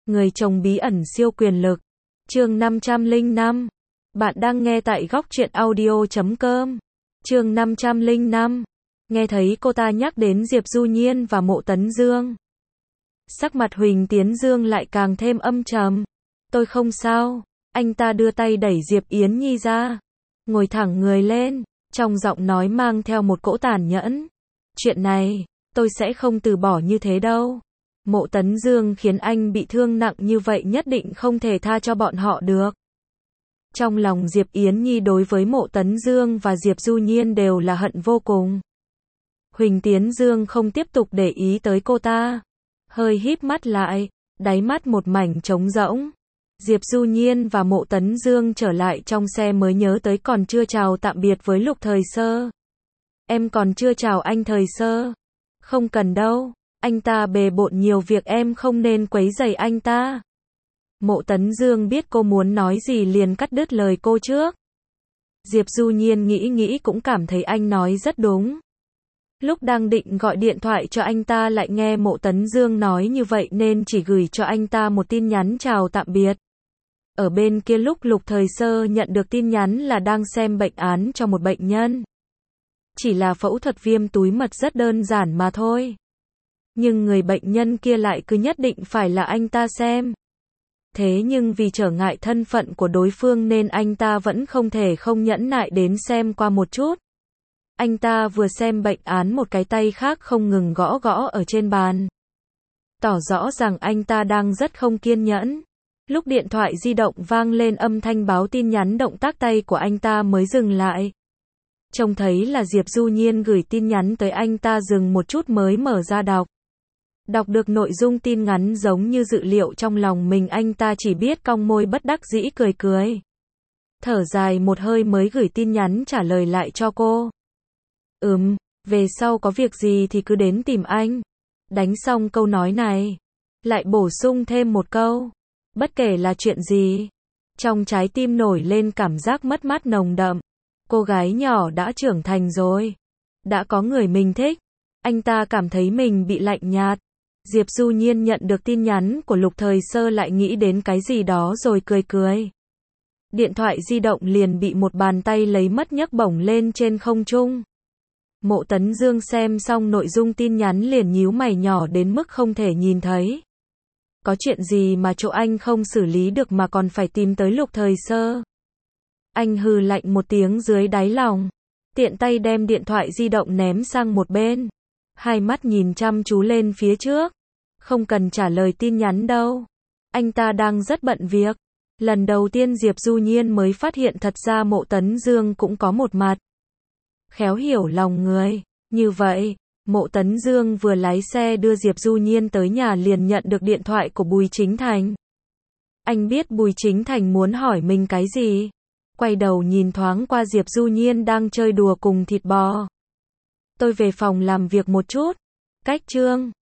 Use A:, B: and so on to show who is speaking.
A: Người chồng bí ẩn siêu quyền lực. Chương 505. Bạn đang nghe tại góc truyện audio.com. Chương 505. Nghe thấy cô ta nhắc đến Diệp Du Nhiên và Mộ Tấn Dương, sắc mặt Huỳnh Tiến Dương lại càng thêm âm trầm. Tôi không sao. Anh ta đưa tay đẩy Diệp Yến Nhi ra, ngồi thẳng người lên, trong giọng nói mang theo một cỗ tàn nhẫn. Chuyện này, tôi sẽ không từ bỏ như thế đâu. Mộ Tấn Dương khiến anh bị thương nặng như vậy nhất định không thể tha cho bọn họ được. Trong lòng Diệp Yến Nhi đối với Mộ Tấn Dương và Diệp Du Nhiên đều là hận vô cùng. Huỳnh Tiến Dương không tiếp tục để ý tới cô ta, hơi híp mắt lại, đáy mắt một mảnh trống rỗng. Diệp Du Nhiên và Mộ Tấn Dương trở lại trong xe mới nhớ tới còn chưa chào tạm biệt với Lục Thời Sơ. Em còn chưa chào anh Thời Sơ. Không cần đâu, anh ta bề bộn nhiều việc, em không nên quấy rầy anh ta. Mộ Tấn Dương biết cô muốn nói gì liền cắt đứt lời cô trước. Diệp Du Nhiên nghĩ cũng cảm thấy anh nói rất đúng. Lúc đang định gọi điện thoại cho anh ta lại nghe Mộ Tấn Dương nói như vậy nên chỉ gửi cho anh ta một tin nhắn chào tạm biệt. Ở bên kia lúc Lục Thời Sơ nhận được tin nhắn là đang xem bệnh án cho một bệnh nhân. Chỉ là phẫu thuật viêm túi mật rất đơn giản mà thôi. Nhưng người bệnh nhân kia lại cứ nhất định phải là anh ta xem. Thế nhưng vì trở ngại thân phận của đối phương nên anh ta vẫn không thể không nhẫn nại đến xem qua một chút. Anh ta vừa xem bệnh án một cái tay khác không ngừng gõ ở trên bàn, tỏ rõ rằng anh ta đang rất không kiên nhẫn. Lúc điện thoại di động vang lên âm thanh báo tin nhắn, động tác tay của anh ta mới dừng lại. Trông thấy là Diệp Du Nhiên gửi tin nhắn tới, anh ta dừng một chút mới mở ra đọc. Đọc được nội dung tin nhắn giống như dự liệu trong lòng mình, anh ta chỉ biết cong môi bất đắc dĩ cười. Thở dài một hơi mới gửi tin nhắn trả lời lại cho cô. Về sau có việc gì thì cứ đến tìm anh. Đánh xong câu nói này, lại bổ sung thêm một câu. Bất kể là chuyện gì. Trong trái tim nổi lên cảm giác mất mát nồng đậm. Cô gái nhỏ đã trưởng thành rồi, đã có người mình thích. Anh ta cảm thấy mình bị lạnh nhạt. Diệp Du Nhiên nhận được tin nhắn của Lục Thời Sơ lại nghĩ đến cái gì đó rồi cười. Điện thoại di động liền bị một bàn tay lấy mất, nhấc bổng lên trên không trung. Mộ Tấn Dương xem xong nội dung tin nhắn liền nhíu mày nhỏ đến mức không thể nhìn thấy. Có chuyện gì mà chỗ anh không xử lý được mà còn phải tìm tới Lục Thời Sơ? Anh hừ lạnh một tiếng dưới đáy lòng, tiện tay đem điện thoại di động ném sang một bên. Hai mắt nhìn chăm chú lên phía trước. Không cần trả lời tin nhắn đâu. Anh ta đang rất bận việc. Lần đầu tiên Diệp Du Nhiên mới phát hiện thật ra Mộ Tấn Dương cũng có một mặt khéo hiểu lòng người. Như vậy, Mộ Tấn Dương vừa lái xe đưa Diệp Du Nhiên tới nhà liền nhận được điện thoại của Bùi Chính Thành. Anh biết Bùi Chính Thành muốn hỏi mình cái gì. Quay đầu nhìn thoáng qua Diệp Du Nhiên đang chơi đùa cùng thịt bò. Tôi về phòng làm việc một chút. Cách chương